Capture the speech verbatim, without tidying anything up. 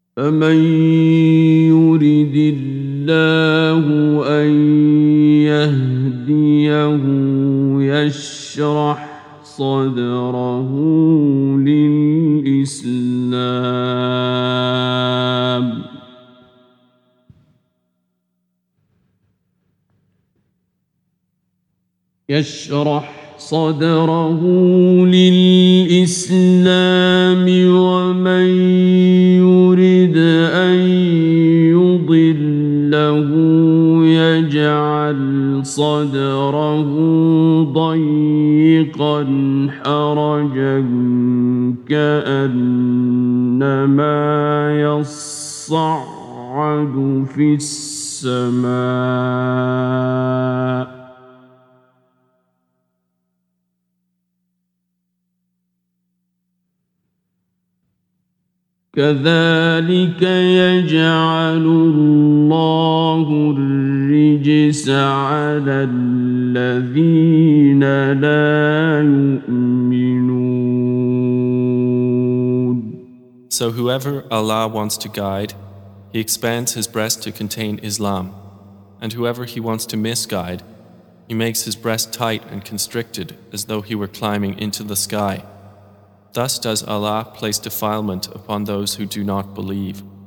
فمن يرد الله أن يهديه يشرح صدره للإسلام يشرح صدره للإسلام ومن يرد أن يضله يجعل صدره ضيقا حرجا كأنما يصعد في السماء كذلك يجعل الله الرجس على الذين لا يؤمنون. So whoever Allah wants to guide, He expands his breast to contain Islam, and whoever He wants to misguide, He makes his breast tight and constricted as though he were climbing into the sky. Thus does Allah place defilement upon those who do not believe.